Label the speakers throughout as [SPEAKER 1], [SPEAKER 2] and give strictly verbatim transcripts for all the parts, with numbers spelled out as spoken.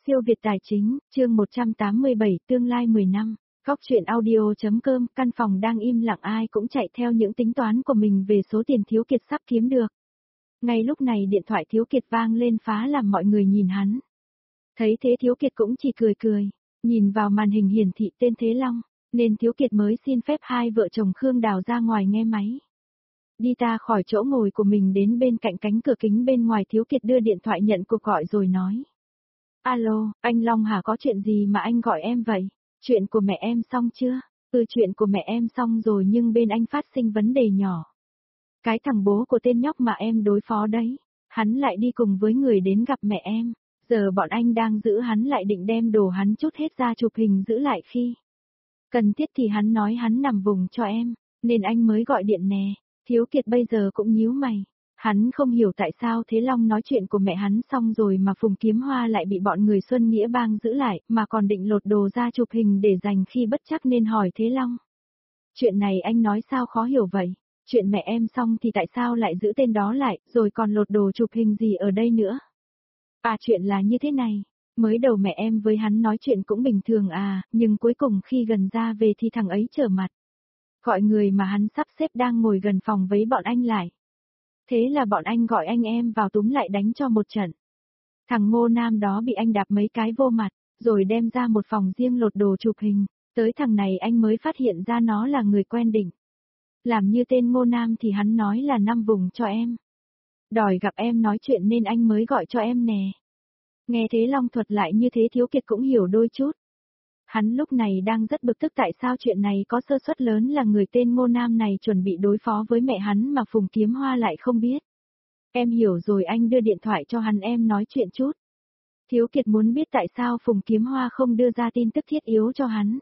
[SPEAKER 1] Siêu Việt Tài Chính, chương một trăm tám mươi bảy, tương lai mười năm. Góc truyện audio.com, căn phòng đang im lặng, ai cũng chạy theo những tính toán của mình về số tiền Thiếu Kiệt sắp kiếm được. Ngay lúc này điện thoại Thiếu Kiệt vang lên phá làm mọi người nhìn hắn. Thấy thế Thiếu Kiệt cũng chỉ cười cười, nhìn vào màn hình hiển thị tên Thế Long, nên Thiếu Kiệt mới xin phép hai vợ chồng Khương Đào ra ngoài nghe máy. Đi ta khỏi chỗ ngồi của mình đến bên cạnh cánh cửa kính bên ngoài, Thiếu Kiệt đưa điện thoại nhận cuộc gọi rồi nói. Alo, anh Long hả, có chuyện gì mà anh gọi em vậy? Chuyện của mẹ em xong chưa? Ừ, chuyện của mẹ em xong rồi nhưng bên anh phát sinh vấn đề nhỏ. Cái thằng bố của tên nhóc mà em đối phó đấy, hắn lại đi cùng với người đến gặp mẹ em. Giờ bọn anh đang giữ hắn lại, định đem đồ hắn chút hết ra chụp hình giữ lại khi cần thiết, thì hắn nói hắn nằm vùng cho em, nên anh mới gọi điện nè. Thiếu Kiệt bây giờ cũng nhíu mày. Hắn không hiểu tại sao Thế Long nói chuyện của mẹ hắn xong rồi mà Phùng Kiếm Hoa lại bị bọn người Xuân Nghĩa Bang giữ lại, mà còn định lột đồ ra chụp hình để dành khi bất chắc, nên hỏi Thế Long. Chuyện này anh nói sao khó hiểu vậy? Chuyện mẹ em xong thì tại sao lại giữ tên đó lại, rồi còn lột đồ chụp hình gì ở đây nữa? À, chuyện là như thế này. Mới đầu mẹ em với hắn nói chuyện cũng bình thường à, nhưng cuối cùng khi gần ra về thì thằng ấy trở mặt. Gọi người mà hắn sắp xếp đang ngồi gần phòng với bọn anh lại. Thế là bọn anh gọi anh em vào túm lại đánh cho một trận. Thằng Ngô Nam đó bị anh đạp mấy cái vô mặt, rồi đem ra một phòng riêng lột đồ chụp hình. Tới thằng này anh mới phát hiện ra nó là người quen Định. Làm như tên Ngô Nam thì hắn nói là năm vùng cho em. Đòi gặp em nói chuyện nên anh mới gọi cho em nè. Nghe Thế Long thuật lại như thế, Thiếu Kiệt cũng hiểu đôi chút. Hắn lúc này đang rất bực tức tại sao chuyện này có sơ suất lớn là người tên Ngô Nam này chuẩn bị đối phó với mẹ hắn mà Phùng Kiếm Hoa lại không biết. Em hiểu rồi, anh đưa điện thoại cho hắn em nói chuyện chút. Thiếu Kiệt muốn biết tại sao Phùng Kiếm Hoa không đưa ra tin tức thiết yếu cho hắn.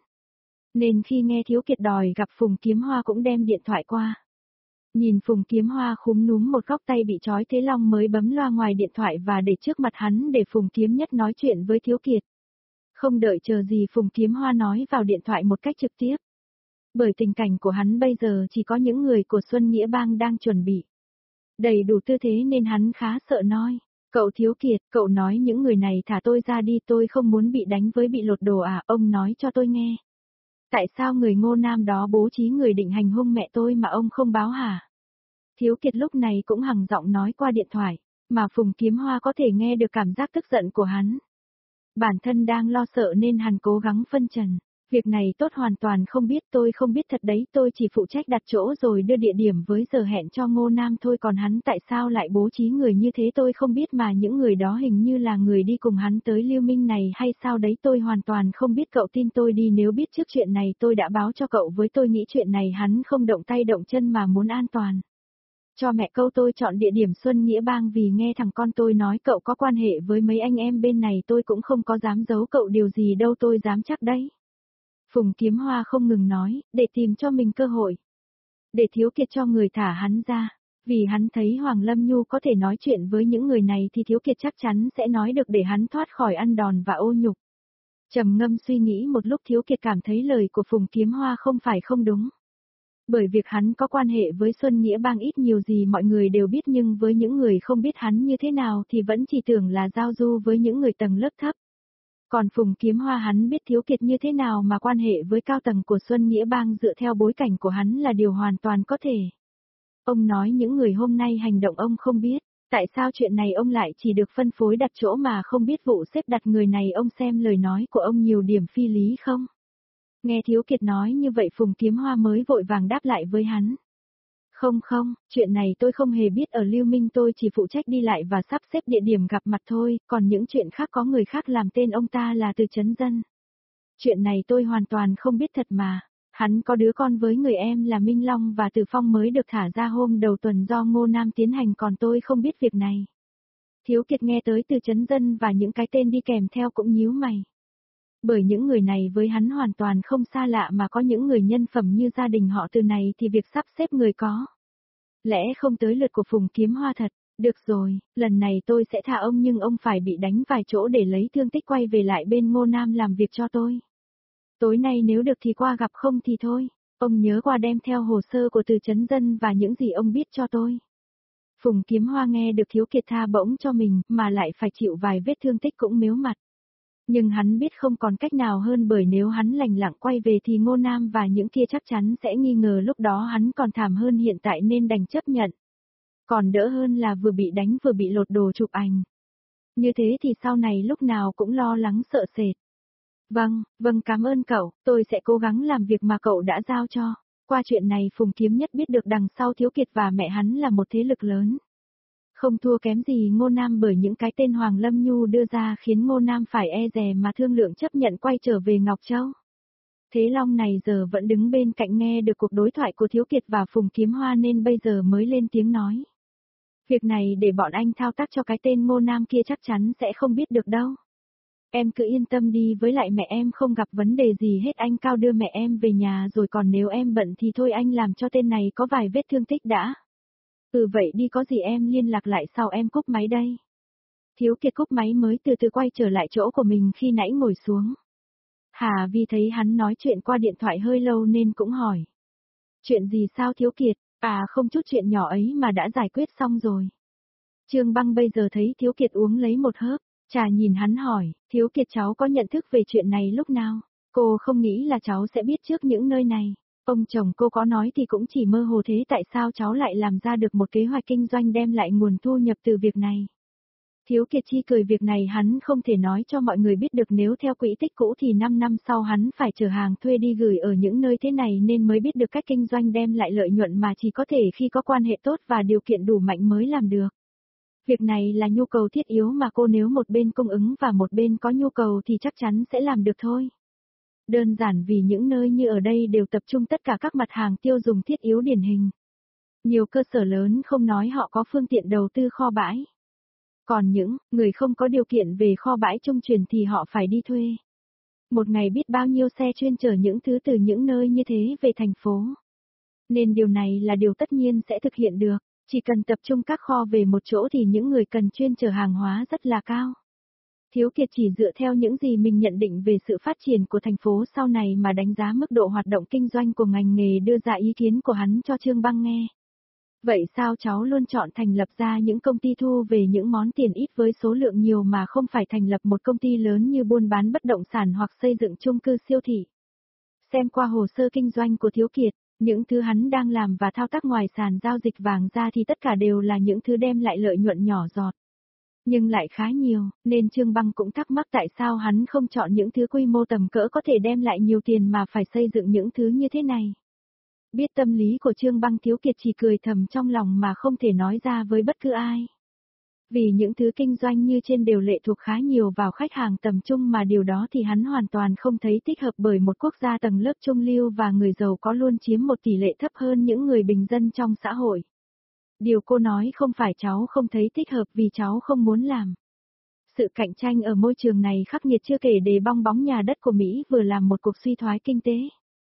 [SPEAKER 1] Nên khi nghe Thiếu Kiệt đòi gặp Phùng Kiếm Hoa cũng đem điện thoại qua. Nhìn Phùng Kiếm Hoa khúm núm một góc tay bị trói, Thế Long mới bấm loa ngoài điện thoại và để trước mặt hắn để Phùng Kiếm Nhất nói chuyện với Thiếu Kiệt. Không đợi chờ gì, Phùng Kiếm Hoa nói vào điện thoại một cách trực tiếp. Bởi tình cảnh của hắn bây giờ chỉ có những người của Xuân Nghĩa Bang đang chuẩn bị đầy đủ tư thế nên hắn khá sợ nói. Cậu Thiếu Kiệt, cậu nói những người này thả tôi ra đi, tôi không muốn bị đánh với bị lột đồ à, ông nói cho tôi nghe. Tại sao người Ngô Nam đó bố trí người định hành hung mẹ tôi mà ông không báo hả? Thiếu Kiệt lúc này cũng hằng giọng nói qua điện thoại, mà Phùng Kiếm Hoa có thể nghe được cảm giác tức giận của hắn. Bản thân đang lo sợ nên hắn cố gắng phân trần. Việc này tốt hoàn toàn không biết, tôi không biết thật đấy, tôi chỉ phụ trách đặt chỗ rồi đưa địa điểm với giờ hẹn cho Ngô Nam thôi, còn hắn tại sao lại bố trí người như thế tôi không biết, mà những người đó hình như là người đi cùng hắn tới Lưu Minh này hay sao đấy, tôi hoàn toàn không biết, cậu tin tôi đi, nếu biết trước chuyện này tôi đã báo cho cậu với, tôi nghĩ chuyện này hắn không động tay động chân mà muốn an toàn cho mẹ câu. Tôi chọn địa điểm Xuân Nghĩa Bang vì nghe thằng con tôi nói cậu có quan hệ với mấy anh em bên này, tôi cũng không có dám giấu cậu điều gì đâu, tôi dám chắc đấy. Phùng Kiếm Hoa không ngừng nói, để tìm cho mình cơ hội. Để Thiếu Kiệt cho người thả hắn ra. Vì hắn thấy Hoàng Lâm Nhu có thể nói chuyện với những người này thì Thiếu Kiệt chắc chắn sẽ nói được để hắn thoát khỏi ăn đòn và ô nhục. Trầm ngâm suy nghĩ một lúc, Thiếu Kiệt cảm thấy lời của Phùng Kiếm Hoa không phải không đúng. Bởi việc hắn có quan hệ với Xuân Nghĩa Bang ít nhiều gì mọi người đều biết, nhưng với những người không biết hắn như thế nào thì vẫn chỉ tưởng là giao du với những người tầng lớp thấp. Còn Phùng Kiếm Hoa hắn biết Thiếu Kiệt như thế nào mà quan hệ với cao tầng của Xuân Nghĩa Bang dựa theo bối cảnh của hắn là điều hoàn toàn có thể. Ông nói những người hôm nay hành động ông không biết, tại sao chuyện này ông lại chỉ được phân phối đặt chỗ mà không biết vụ xếp đặt người này, ông xem lời nói của ông nhiều điểm phi lý không? Nghe Thiếu Kiệt nói như vậy Phùng Kiếm Hoa mới vội vàng đáp lại với hắn. Không không, chuyện này tôi không hề biết, ở Lưu Minh tôi chỉ phụ trách đi lại và sắp xếp địa điểm gặp mặt thôi, còn những chuyện khác có người khác làm, tên ông ta là Từ Chấn Dân. Chuyện này tôi hoàn toàn không biết thật mà, hắn có đứa con với người em là Minh Long và Từ Phong mới được thả ra hôm đầu tuần do Ngô Nam tiến hành, còn tôi không biết việc này. Thiếu Kiệt nghe tới Từ Chấn Dân và những cái tên đi kèm theo cũng nhíu mày. Bởi những người này với hắn hoàn toàn không xa lạ, mà có những người nhân phẩm như gia đình họ Từ này thì việc sắp xếp người có lẽ không tới lượt của Phùng Kiếm Hoa thật. Được rồi, lần này tôi sẽ tha ông, nhưng ông phải bị đánh vài chỗ để lấy thương tích, quay về lại bên Ngô Nam làm việc cho tôi. Tối nay nếu được thì qua gặp, không thì thôi. Ông nhớ qua đem theo hồ sơ của Từ Chấn Dân và những gì ông biết cho tôi. Phùng Kiếm Hoa nghe được Thiếu Kiệt tha bổng cho mình mà lại phải chịu vài vết thương tích cũng mếu mặt. Nhưng hắn biết không còn cách nào hơn, bởi nếu hắn lành lặng quay về thì Ngô Nam và những kia chắc chắn sẽ nghi ngờ, lúc đó hắn còn thảm hơn hiện tại nên đành chấp nhận. Còn đỡ hơn là vừa bị đánh vừa bị lột đồ chụp ảnh. Như thế thì sau này lúc nào cũng lo lắng sợ sệt. Vâng, vâng cảm ơn cậu, tôi sẽ cố gắng làm việc mà cậu đã giao cho. Qua chuyện này Phùng Kiếm Nhất biết được đằng sau Thiếu Kiệt và mẹ hắn là một thế lực lớn. Không thua kém gì Ngô Nam, bởi những cái tên Hoàng Lâm Nhu đưa ra khiến Ngô Nam phải e dè mà thương lượng chấp nhận quay trở về Ngọc Châu. Thế Long này giờ vẫn đứng bên cạnh nghe được cuộc đối thoại của Thiếu Kiệt và Phùng Kiếm Hoa nên bây giờ mới lên tiếng nói. Việc này để bọn anh thao tác cho cái tên Ngô Nam kia chắc chắn sẽ không biết được đâu. Em cứ yên tâm đi, với lại mẹ em không gặp vấn đề gì hết, anh Cao đưa mẹ em về nhà rồi, còn nếu em bận thì thôi anh làm cho tên này có vài vết thương tích đã. Ừ vậy đi, có gì em liên lạc lại sau, em cúp máy đây. Thiếu Kiệt cúp máy mới từ từ quay trở lại chỗ của mình khi nãy ngồi xuống. Hà Vi thấy hắn nói chuyện qua điện thoại hơi lâu nên cũng hỏi. Chuyện gì sao Thiếu Kiệt? À không, chút chuyện nhỏ ấy mà đã giải quyết xong rồi. Trương Băng bây giờ thấy Thiếu Kiệt uống lấy một hớp, trà nhìn hắn hỏi, Thiếu Kiệt cháu có nhận thức về chuyện này lúc nào? Cô không nghĩ là cháu sẽ biết trước những nơi này. Ông chồng cô có nói thì cũng chỉ mơ hồ, thế tại sao cháu lại làm ra được một kế hoạch kinh doanh đem lại nguồn thu nhập từ việc này? Thiếu Kiệt chi cười, việc này hắn không thể nói cho mọi người biết được, nếu theo quỹ tích cũ thì năm năm sau hắn phải chở hàng thuê đi gửi ở những nơi thế này nên mới biết được cách kinh doanh đem lại lợi nhuận, mà chỉ có thể khi có quan hệ tốt và điều kiện đủ mạnh mới làm được. Việc này là nhu cầu thiết yếu mà cô, nếu một bên cung ứng và một bên có nhu cầu thì chắc chắn sẽ làm được thôi. Đơn giản vì những nơi như ở đây đều tập trung tất cả các mặt hàng tiêu dùng thiết yếu điển hình. Nhiều cơ sở lớn không nói họ có phương tiện đầu tư kho bãi. Còn những người không có điều kiện về kho bãi trung chuyển thì họ phải đi thuê. Một ngày biết bao nhiêu xe chuyên chở những thứ từ những nơi như thế về thành phố. Nên điều này là điều tất nhiên sẽ thực hiện được. Chỉ cần tập trung các kho về một chỗ thì những người cần chuyên chở hàng hóa rất là cao. Thiếu Kiệt chỉ dựa theo những gì mình nhận định về sự phát triển của thành phố sau này mà đánh giá mức độ hoạt động kinh doanh của ngành nghề, đưa ra ý kiến của hắn cho Trương Băng nghe. Vậy sao cháu luôn chọn thành lập ra những công ty thu về những món tiền ít với số lượng nhiều mà không phải thành lập một công ty lớn như buôn bán bất động sản hoặc xây dựng chung cư siêu thị? Xem qua hồ sơ kinh doanh của Thiếu Kiệt, những thứ hắn đang làm và thao tác ngoài sàn giao dịch vàng ra thì tất cả đều là những thứ đem lại lợi nhuận nhỏ giọt. Nhưng lại khá nhiều, nên Trương Băng cũng thắc mắc tại sao hắn không chọn những thứ quy mô tầm cỡ có thể đem lại nhiều tiền mà phải xây dựng những thứ như thế này. Biết tâm lý của Trương Băng, Thiếu Kiệt chỉ cười thầm trong lòng mà không thể nói ra với bất cứ ai. Vì những thứ kinh doanh như trên đều lệ thuộc khá nhiều vào khách hàng tầm trung, mà điều đó thì hắn hoàn toàn không thấy thích hợp, bởi một quốc gia tầng lớp trung lưu và người giàu có luôn chiếm một tỷ lệ thấp hơn những người bình dân trong xã hội. Điều cô nói không phải cháu không thấy thích hợp vì cháu không muốn làm. Sự cạnh tranh ở môi trường này khắc nghiệt, chưa kể đề bong bóng nhà đất của Mỹ vừa làm một cuộc suy thoái kinh tế.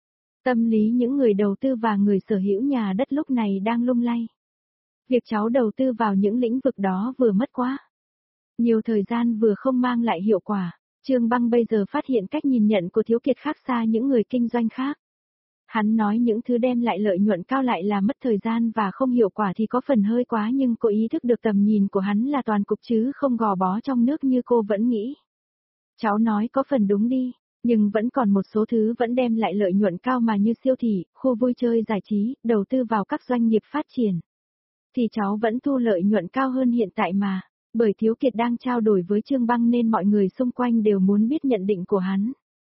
[SPEAKER 1] Tâm lý những người đầu tư và người sở hữu nhà đất lúc này đang lung lay. Việc cháu đầu tư vào những lĩnh vực đó vừa mất quá nhiều thời gian vừa không mang lại hiệu quả. Trương Băng bây giờ phát hiện cách nhìn nhận của Thiếu Kiệt khác xa những người kinh doanh khác. Hắn nói những thứ đem lại lợi nhuận cao lại là mất thời gian và không hiệu quả thì có phần hơi quá, nhưng cô ý thức được tầm nhìn của hắn là toàn cục chứ không gò bó trong nước như cô vẫn nghĩ. Cháu nói có phần đúng đi, nhưng vẫn còn một số thứ vẫn đem lại lợi nhuận cao mà, như siêu thị, khu vui chơi giải trí, đầu tư vào các doanh nghiệp phát triển. Thì cháu vẫn thu lợi nhuận cao hơn hiện tại mà. Bởi Thiếu Kiệt đang trao đổi với Trương Băng nên mọi người xung quanh đều muốn biết nhận định của hắn.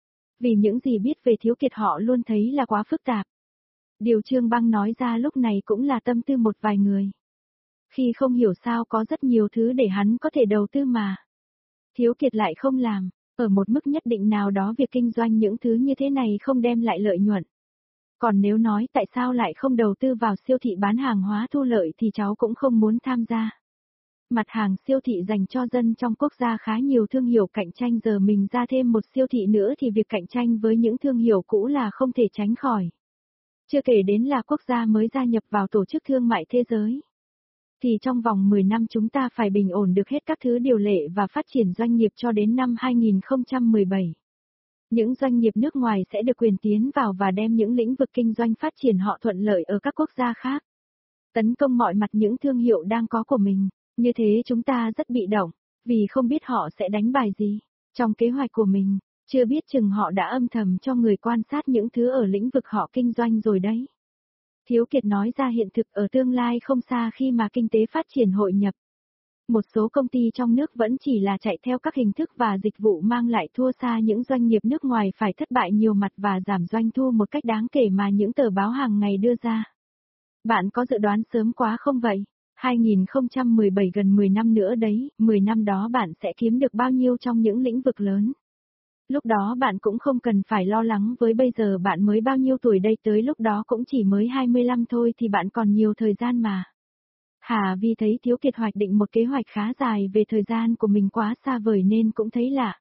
[SPEAKER 1] Vì những gì biết về Thiếu Kiệt họ luôn thấy là quá phức tạp. Điều Trương Băng nói ra lúc này cũng là tâm tư một vài người. Khi không hiểu sao có rất nhiều thứ để hắn có thể đầu tư mà Thiếu Kiệt lại không làm. Ở một mức nhất định nào đó việc kinh doanh những thứ như thế này không đem lại lợi nhuận. Còn nếu nói tại sao lại không đầu tư vào siêu thị bán hàng hóa thu lợi thì cháu cũng không muốn tham gia. Mặt hàng siêu thị dành cho dân trong quốc gia khá nhiều thương hiệu cạnh tranh, giờ mình ra thêm một siêu thị nữa thì việc cạnh tranh với những thương hiệu cũ là không thể tránh khỏi. Chưa kể đến là quốc gia mới gia nhập vào Tổ chức Thương mại Thế giới. Thì trong vòng mười năm chúng ta phải bình ổn được hết các thứ điều lệ và phát triển doanh nghiệp cho đến năm hai nghìn không trăm mười bảy. Những doanh nghiệp nước ngoài sẽ được quyền tiến vào và đem những lĩnh vực kinh doanh phát triển họ thuận lợi ở các quốc gia khác. Tấn công mọi mặt những thương hiệu đang có của mình. Như thế chúng ta rất bị động, vì không biết họ sẽ đánh bài gì. Trong kế hoạch của mình, chưa biết chừng họ đã âm thầm cho người quan sát những thứ ở lĩnh vực họ kinh doanh rồi đấy. Thiếu Kiệt nói ra hiện thực ở tương lai không xa khi mà kinh tế phát triển hội nhập. Một số công ty trong nước vẫn chỉ là chạy theo các hình thức và dịch vụ mang lại thua xa những doanh nghiệp nước ngoài phải thất bại nhiều mặt và giảm doanh thu một cách đáng kể mà những tờ báo hàng ngày đưa ra. Bạn có dự đoán sớm quá không vậy? hai không một bảy gần mười năm nữa đấy, mười năm đó bạn sẽ kiếm được bao nhiêu trong những lĩnh vực lớn. Lúc đó bạn cũng không cần phải lo lắng với bây giờ bạn mới bao nhiêu tuổi đây, tới lúc đó cũng chỉ mới hai mươi lăm thôi thì bạn còn nhiều thời gian mà. Hà Vi thấy Thiếu Kiệt hoạch định một kế hoạch khá dài về thời gian của mình quá xa vời nên cũng thấy lạ.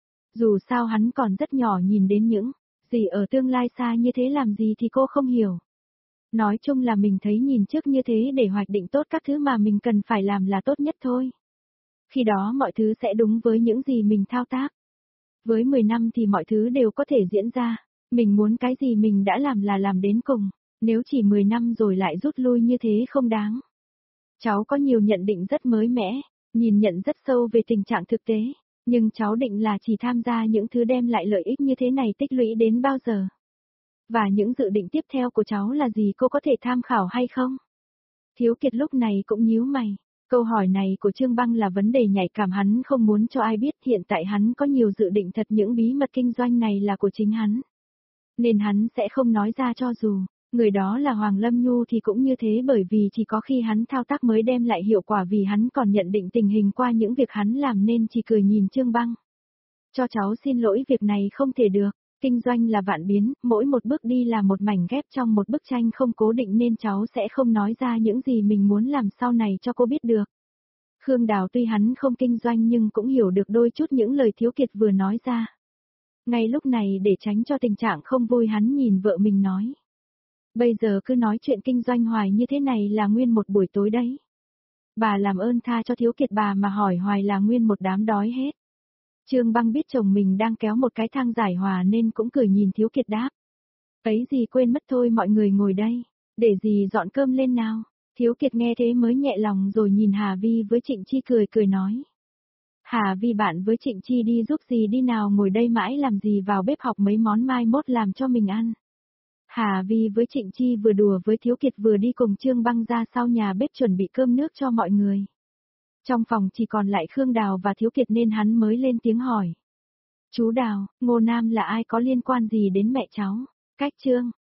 [SPEAKER 1] Dù sao hắn còn rất nhỏ, nhìn đến những gì ở tương lai xa như thế làm gì thì cô không hiểu. Nói chung là mình thấy nhìn trước như thế để hoạch định tốt các thứ mà mình cần phải làm là tốt nhất thôi. Khi đó mọi thứ sẽ đúng với những gì mình thao tác. Với mười năm thì mọi thứ đều có thể diễn ra. Mình muốn cái gì mình đã làm là làm đến cùng. Nếu chỉ mười năm rồi lại rút lui như thế không đáng. Cháu có nhiều nhận định rất mới mẻ, nhìn nhận rất sâu về tình trạng thực tế. Nhưng cháu định là chỉ tham gia những thứ đem lại lợi ích như thế này tích lũy đến bao giờ? Và những dự định tiếp theo của cháu là gì, cô có thể tham khảo hay không? Thiếu Kiệt lúc này cũng nhíu mày. Câu hỏi này của Trương Băng là vấn đề nhạy cảm, hắn không muốn cho ai biết, hiện tại hắn có nhiều dự định thật, những bí mật kinh doanh này là của chính hắn. Nên hắn sẽ không nói ra, cho dù người đó là Hoàng Lâm Nhu thì cũng như thế, bởi vì chỉ có khi hắn thao tác mới đem lại hiệu quả, vì hắn còn nhận định tình hình qua những việc hắn làm nên chỉ cười nhìn Trương Băng. Cho cháu xin lỗi, việc này không thể được. Kinh doanh là vạn biến, mỗi một bước đi là một mảnh ghép trong một bức tranh không cố định, nên cháu sẽ không nói ra những gì mình muốn làm sau này cho cô biết được. Khương Đào tuy hắn không kinh doanh nhưng cũng hiểu được đôi chút những lời Thiếu Kiệt vừa nói ra. Ngay lúc này để tránh cho tình trạng không vui, hắn nhìn vợ mình nói. Bây giờ cứ nói chuyện kinh doanh hoài như thế này là nguyên một buổi tối đấy. Bà làm ơn tha cho Thiếu Kiệt, bà mà hỏi hoài là nguyên một đám đói hết. Trương Băng biết chồng mình đang kéo một cái thang giải hòa nên cũng cười nhìn Thiếu Kiệt đáp. Ấy gì, quên mất thôi, mọi người ngồi đây, để dì dọn cơm lên nào. Thiếu Kiệt nghe thế mới nhẹ lòng, rồi nhìn Hà Vi với Trịnh Chi cười cười nói. Hà Vi, bạn với Trịnh Chi đi giúp dì đi nào, ngồi đây mãi làm gì, vào bếp học mấy món mai mốt làm cho mình ăn. Hà Vi với Trịnh Chi vừa đùa với Thiếu Kiệt vừa đi cùng Trương Băng ra sau nhà bếp chuẩn bị cơm nước cho mọi người. Trong phòng chỉ còn lại Khương Đào và Thiếu Kiệt nên hắn mới lên tiếng hỏi. Chú Đào, Ngô Nam là ai, có liên quan gì đến mẹ cháu? Cách Trương